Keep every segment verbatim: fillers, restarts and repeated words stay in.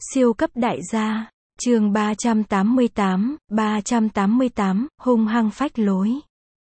Siêu cấp đại gia, chương ba trăm tám mươi tám, ba trăm tám mươi tám, hung hăng phách lối.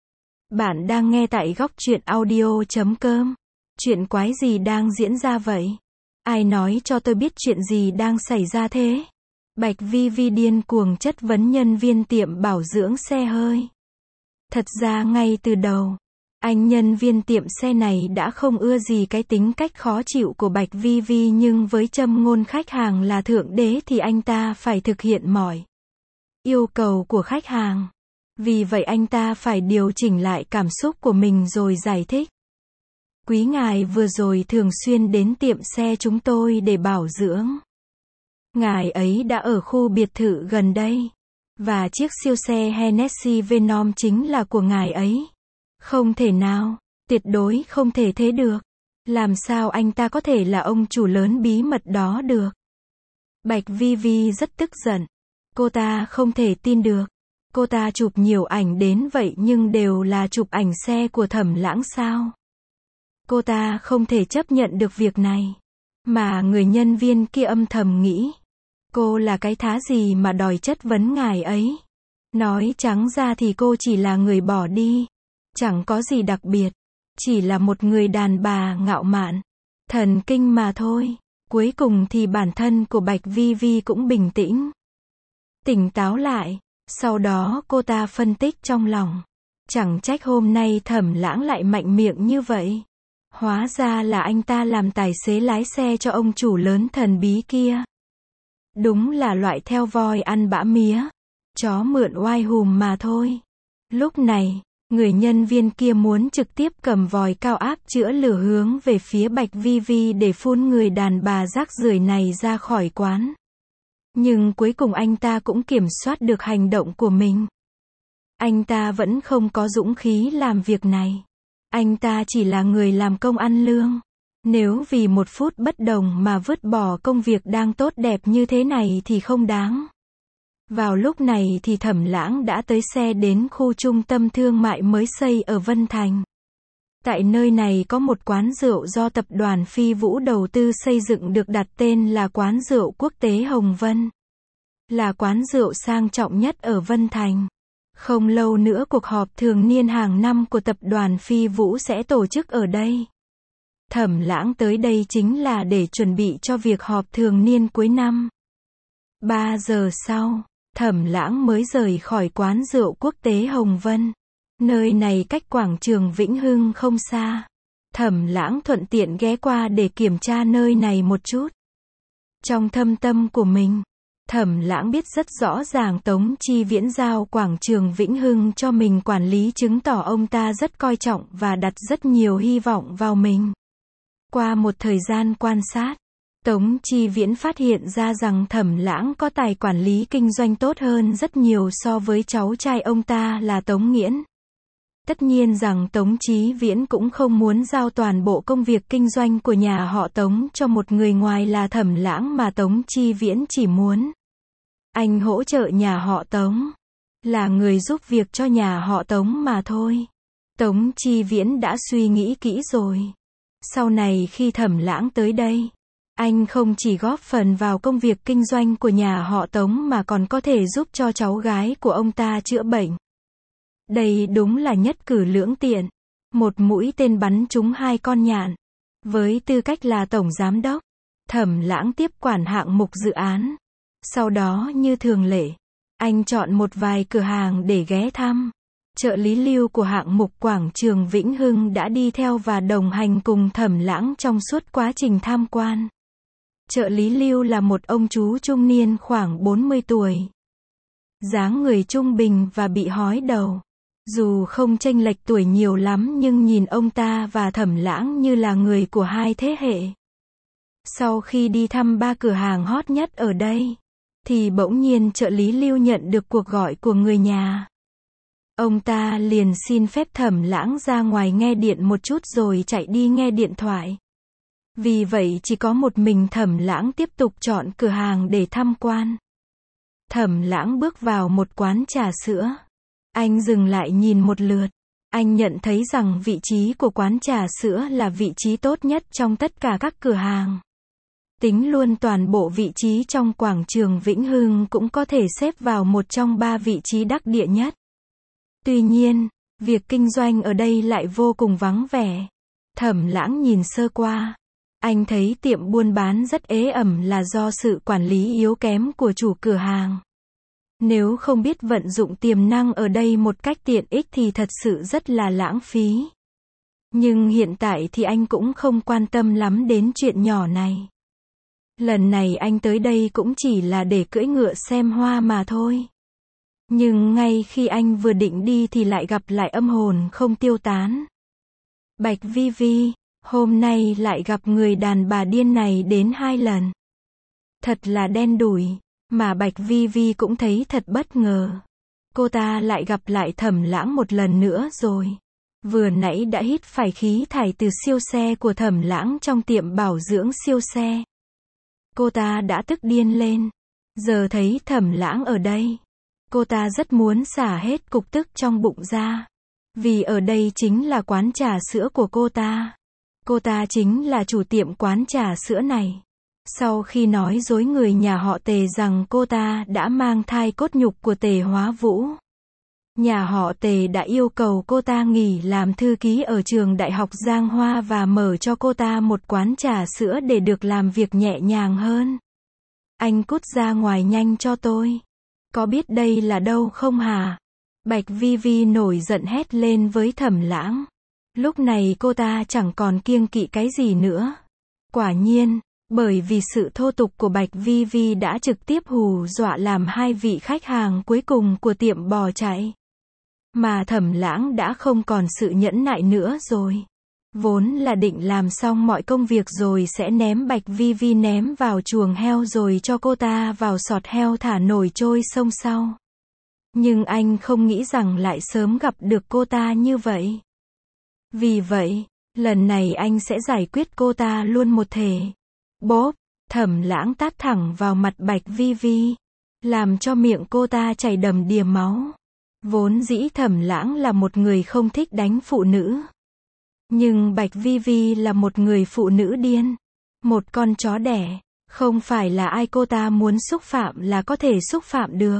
Bạn đang nghe tại góc truyện audio chấm com. Chuyện quái gì đang diễn ra vậy? Ai nói cho tôi biết chuyện gì đang xảy ra thế? Bạch Vi Vi điên cuồng chất vấn nhân viên tiệm bảo dưỡng xe hơi. Thật ra ngay từ đầu, anh nhân viên tiệm xe này đã không ưa gì cái tính cách khó chịu của Bạch Vi Vi, nhưng với châm ngôn khách hàng là thượng đế thì anh ta phải thực hiện mọi yêu cầu của khách hàng. Vì vậy anh ta phải điều chỉnh lại cảm xúc của mình rồi giải thích. Quý ngài vừa rồi thường xuyên đến tiệm xe chúng tôi để bảo dưỡng. Ngài ấy đã ở khu biệt thự gần đây. Và chiếc siêu xe Hennessy Venom chính là của ngài ấy. Không thể nào, tuyệt đối không thể thế được. Làm sao anh ta có thể là ông chủ lớn bí mật đó được? Bạch Vi Vi rất tức giận. Cô ta không thể tin được. Cô ta chụp nhiều ảnh đến vậy nhưng đều là chụp ảnh xe của Thẩm Lãng sao? Cô ta không thể chấp nhận được việc này. Mà người nhân viên kia âm thầm nghĩ. Cô là cái thá gì mà đòi chất vấn ngài ấy? Nói trắng ra thì cô chỉ là người bỏ đi. Chẳng có gì đặc biệt. Chỉ là một người đàn bà ngạo mạn. Thần kinh mà thôi. Cuối cùng thì bản thân của Bạch Vi Vi cũng bình tĩnh. Tỉnh táo lại. Sau đó cô ta phân tích trong lòng. Chẳng trách hôm nay Thẩm Lãng lại mạnh miệng như vậy. Hóa ra là anh ta làm tài xế lái xe cho ông chủ lớn thần bí kia. Đúng là loại theo voi ăn bã mía. Chó mượn oai hùm mà thôi. Lúc này, người nhân viên kia muốn trực tiếp cầm vòi cao áp chữa lửa hướng về phía Bạch Vi Vi để phun người đàn bà rác rưởi này ra khỏi quán. Nhưng cuối cùng anh ta cũng kiểm soát được hành động của mình. Anh ta vẫn không có dũng khí làm việc này. Anh ta chỉ là người làm công ăn lương. Nếu vì một phút bất đồng mà vứt bỏ công việc đang tốt đẹp như thế này thì không đáng. Vào lúc này thì Thẩm Lãng đã tới xe đến khu trung tâm thương mại mới xây ở Vân Thành. Tại nơi này có một quán rượu do tập đoàn Phi Vũ đầu tư xây dựng được đặt tên là quán rượu quốc tế Hồng Vân. Là quán rượu sang trọng nhất ở Vân Thành. Không lâu nữa cuộc họp thường niên hàng năm của tập đoàn Phi Vũ sẽ tổ chức ở đây. Thẩm Lãng tới đây chính là để chuẩn bị cho việc họp thường niên cuối năm. Ba giờ sau, Thẩm Lãng mới rời khỏi quán rượu quốc tế Hồng Vân. Nơi này cách quảng trường Vĩnh Hưng không xa. Thẩm Lãng thuận tiện ghé qua để kiểm tra nơi này một chút. Trong thâm tâm của mình, Thẩm Lãng biết rất rõ ràng Tống Chi Viễn giao quảng trường Vĩnh Hưng cho mình quản lý, chứng tỏ ông ta rất coi trọng và đặt rất nhiều hy vọng vào mình. Qua một thời gian quan sát, Tống Chi Viễn phát hiện ra rằng Thẩm Lãng có tài quản lý kinh doanh tốt hơn rất nhiều so với cháu trai ông ta là Tống Nghiễn. Tất nhiên rằng Tống Chí Viễn cũng không muốn giao toàn bộ công việc kinh doanh của nhà họ Tống cho một người ngoài là Thẩm Lãng, mà Tống Chi Viễn chỉ muốn anh hỗ trợ nhà họ Tống, là người giúp việc cho nhà họ Tống mà thôi. Tống Chi Viễn đã suy nghĩ kỹ rồi. Sau này khi Thẩm Lãng tới đây, anh không chỉ góp phần vào công việc kinh doanh của nhà họ Tống mà còn có thể giúp cho cháu gái của ông ta chữa bệnh. Đây đúng là nhất cử lưỡng tiện. Một mũi tên bắn trúng hai con nhạn. Với tư cách là tổng giám đốc, Thẩm Lãng tiếp quản hạng mục dự án. Sau đó như thường lệ, anh chọn một vài cửa hàng để ghé thăm. Trợ lý Lưu của hạng mục quảng trường Vĩnh Hưng đã đi theo và đồng hành cùng Thẩm Lãng trong suốt quá trình tham quan. Trợ lý Lưu là một ông chú trung niên khoảng bốn mươi tuổi. Dáng người trung bình và bị hói đầu. Dù không chênh lệch tuổi nhiều lắm nhưng nhìn ông ta và Thẩm Lãng như là người của hai thế hệ. Sau khi đi thăm ba cửa hàng hot nhất ở đây, thì bỗng nhiên trợ lý Lưu nhận được cuộc gọi của người nhà. Ông ta liền xin phép Thẩm Lãng ra ngoài nghe điện một chút rồi chạy đi nghe điện thoại. Vì vậy chỉ có một mình Thẩm Lãng tiếp tục chọn cửa hàng để tham quan. Thẩm Lãng bước vào một quán trà sữa. Anh dừng lại nhìn một lượt. Anh nhận thấy rằng vị trí của quán trà sữa là vị trí tốt nhất trong tất cả các cửa hàng. Tính luôn toàn bộ vị trí trong quảng trường Vĩnh Hưng cũng có thể xếp vào một trong ba vị trí đắc địa nhất. Tuy nhiên, việc kinh doanh ở đây lại vô cùng vắng vẻ. Thẩm Lãng nhìn sơ qua. Anh thấy tiệm buôn bán rất ế ẩm là do sự quản lý yếu kém của chủ cửa hàng. Nếu không biết vận dụng tiềm năng ở đây một cách tiện ích thì thật sự rất là lãng phí. Nhưng hiện tại thì anh cũng không quan tâm lắm đến chuyện nhỏ này. Lần này anh tới đây cũng chỉ là để cưỡi ngựa xem hoa mà thôi. Nhưng ngay khi anh vừa định đi thì lại gặp lại âm hồn không tiêu tán. Bạch Vi Vi, hôm nay lại gặp người đàn bà điên này đến hai lần. Thật là đen đủi, mà Bạch Vi Vi cũng thấy thật bất ngờ. Cô ta lại gặp lại Thẩm Lãng một lần nữa rồi. Vừa nãy đã hít phải khí thải từ siêu xe của Thẩm Lãng trong tiệm bảo dưỡng siêu xe. Cô ta đã tức điên lên. Giờ thấy Thẩm Lãng ở đây, cô ta rất muốn xả hết cục tức trong bụng ra. Vì ở đây chính là quán trà sữa của cô ta. Cô ta chính là chủ tiệm quán trà sữa này. Sau khi nói dối người nhà họ Tề rằng cô ta đã mang thai cốt nhục của Tề Hóa Vũ, nhà họ Tề đã yêu cầu cô ta nghỉ làm thư ký ở trường đại học Giang Hoa và mở cho cô ta một quán trà sữa để được làm việc nhẹ nhàng hơn. Anh cút ra ngoài nhanh cho tôi. Có biết đây là đâu không hả? Bạch Vi Vi nổi giận hét lên với Thẩm Lãng. Lúc này cô ta chẳng còn kiêng kỵ cái gì nữa. Quả nhiên, bởi vì sự thô tục của Bạch Vi Vi đã trực tiếp hù dọa làm hai vị khách hàng cuối cùng của tiệm bỏ chạy. Mà Thẩm Lãng đã không còn sự nhẫn nại nữa rồi. Vốn là định làm xong mọi công việc rồi sẽ ném Bạch Vi Vi ném vào chuồng heo rồi cho cô ta vào sọt heo thả nổi trôi sông sau. Nhưng anh không nghĩ rằng lại sớm gặp được cô ta như vậy. Vì vậy, lần này anh sẽ giải quyết cô ta luôn một thể. Bốp, Thẩm Lãng tát thẳng vào mặt Bạch Vi Vi, làm cho miệng cô ta chảy đầm đìa máu. Vốn dĩ Thẩm Lãng là một người không thích đánh phụ nữ. Nhưng Bạch Vi Vi là một người phụ nữ điên. Một con chó đẻ. Không phải là ai cô ta muốn xúc phạm là có thể xúc phạm được.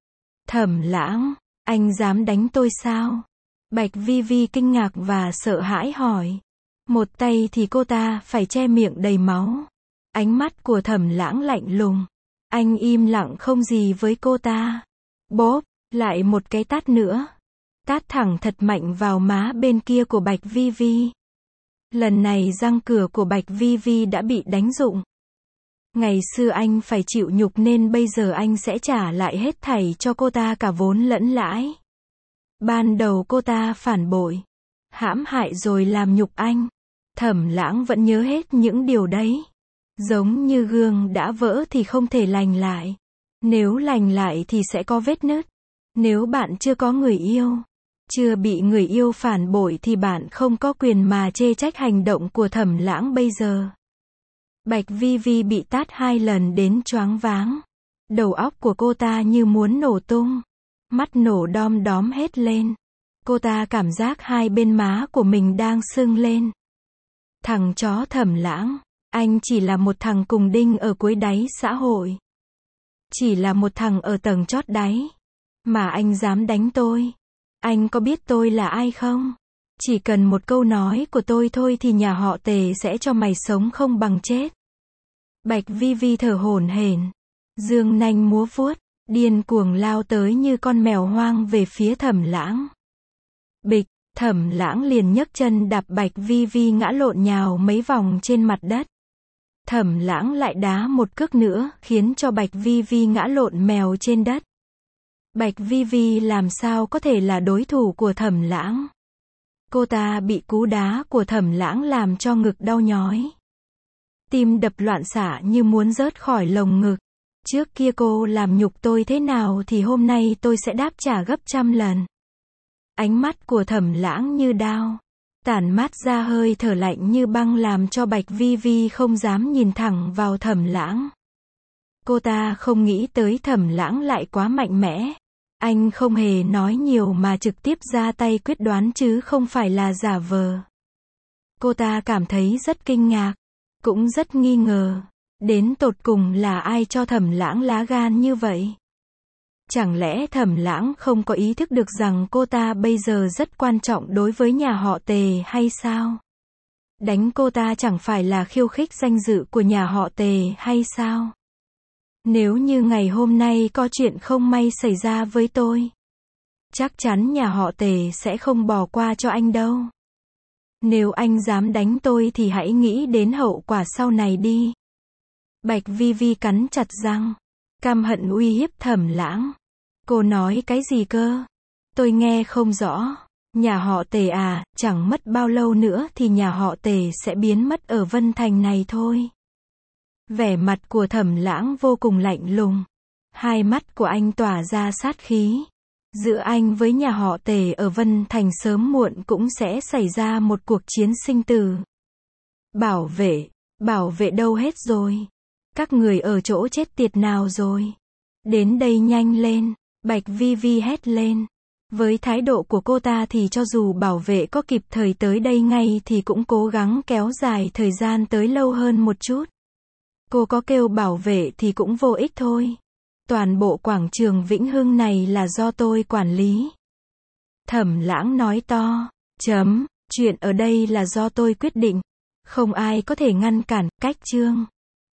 Thẩm Lãng, anh dám đánh tôi sao? Bạch Vi Vi kinh ngạc và sợ hãi hỏi. Một tay thì cô ta phải che miệng đầy máu. Ánh mắt của Thẩm Lãng lạnh lùng. Anh im lặng không gì với cô ta. Bốp, lại một cái tát nữa. Tát thẳng thật mạnh vào má bên kia của Bạch Vi Vi. Lần này răng cửa của Bạch Vi Vi đã bị đánh rụng. Ngày xưa anh phải chịu nhục nên bây giờ anh sẽ trả lại hết thảy cho cô ta cả vốn lẫn lãi. Ban đầu cô ta phản bội, hãm hại rồi làm nhục anh. Thẩm Lãng vẫn nhớ hết những điều đấy. Giống như gương đã vỡ thì không thể lành lại. Nếu lành lại thì sẽ có vết nứt. Nếu bạn chưa có người yêu, chưa bị người yêu phản bội thì bạn không có quyền mà chê trách hành động của Thẩm Lãng bây giờ. Bạch Vi Vi bị tát hai lần đến choáng váng. Đầu óc của cô ta như muốn nổ tung. Mắt nổ đom đóm hết lên. Cô ta cảm giác hai bên má của mình đang sưng lên. Thằng chó Thẩm Lãng, anh chỉ là một thằng cùng đinh ở cuối đáy xã hội. Chỉ là một thằng ở tầng chót đáy. Mà anh dám đánh tôi. Anh có biết tôi là ai không? Chỉ cần một câu nói của tôi thôi thì nhà họ Tề sẽ cho mày sống không bằng chết. Bạch Vi Vi thở hổn hển, dương nanh múa vuốt, điên cuồng lao tới như con mèo hoang về phía Thẩm Lãng. Bịch, Thẩm Lãng liền nhấc chân đạp Bạch Vi Vi ngã lộn nhào mấy vòng trên mặt đất. Thẩm Lãng lại đá một cước nữa, khiến cho Bạch Vi Vi ngã lộn mèo trên đất. Bạch Vi Vi làm sao có thể là đối thủ của Thẩm Lãng. Cô ta bị cú đá của Thẩm Lãng làm cho ngực đau nhói. Tim đập loạn xạ như muốn rớt khỏi lồng ngực. Trước kia cô làm nhục tôi thế nào thì hôm nay tôi sẽ đáp trả gấp trăm lần. Ánh mắt của Thẩm Lãng như đao, tản mát ra hơi thở lạnh như băng làm cho Bạch Vi Vi không dám nhìn thẳng vào Thẩm Lãng. Cô ta không nghĩ tới Thẩm Lãng lại quá mạnh mẽ. Anh không hề nói nhiều mà trực tiếp ra tay quyết đoán chứ không phải là giả vờ. Cô ta cảm thấy rất kinh ngạc, cũng rất nghi ngờ. Đến tột cùng là ai cho Thẩm Lãng lá gan như vậy? Chẳng lẽ Thẩm Lãng không có ý thức được rằng cô ta bây giờ rất quan trọng đối với nhà họ Tề hay sao? Đánh cô ta chẳng phải là khiêu khích danh dự của nhà họ Tề hay sao? Nếu như ngày hôm nay có chuyện không may xảy ra với tôi, chắc chắn nhà họ Tề sẽ không bỏ qua cho anh đâu. Nếu anh dám đánh tôi thì hãy nghĩ đến hậu quả sau này đi. Bạch Vi Vi cắn chặt răng, căm hận uy hiếp Thẩm Lãng. Cô nói cái gì cơ? Tôi nghe không rõ. Nhà họ Tề à, chẳng mất bao lâu nữa thì nhà họ Tề sẽ biến mất ở Vân Thành này thôi. Vẻ mặt của Thẩm Lãng vô cùng lạnh lùng. Hai mắt của anh tỏa ra sát khí. Giữa anh với nhà họ Tề ở Vân Thành sớm muộn cũng sẽ xảy ra một cuộc chiến sinh tử. Bảo vệ, bảo vệ đâu hết rồi? Các người ở chỗ chết tiệt nào rồi? Đến đây nhanh lên, Bạch Vi Vi hét lên. Với thái độ của cô ta thì cho dù bảo vệ có kịp thời tới đây ngay thì cũng cố gắng kéo dài thời gian tới lâu hơn một chút. Cô có kêu bảo vệ thì cũng vô ích thôi. Toàn bộ quảng trường Vĩnh Hưng này là do tôi quản lý. Thẩm Lãng nói to. Chấm, chuyện ở đây là do tôi quyết định. Không ai có thể ngăn cản, cách chương.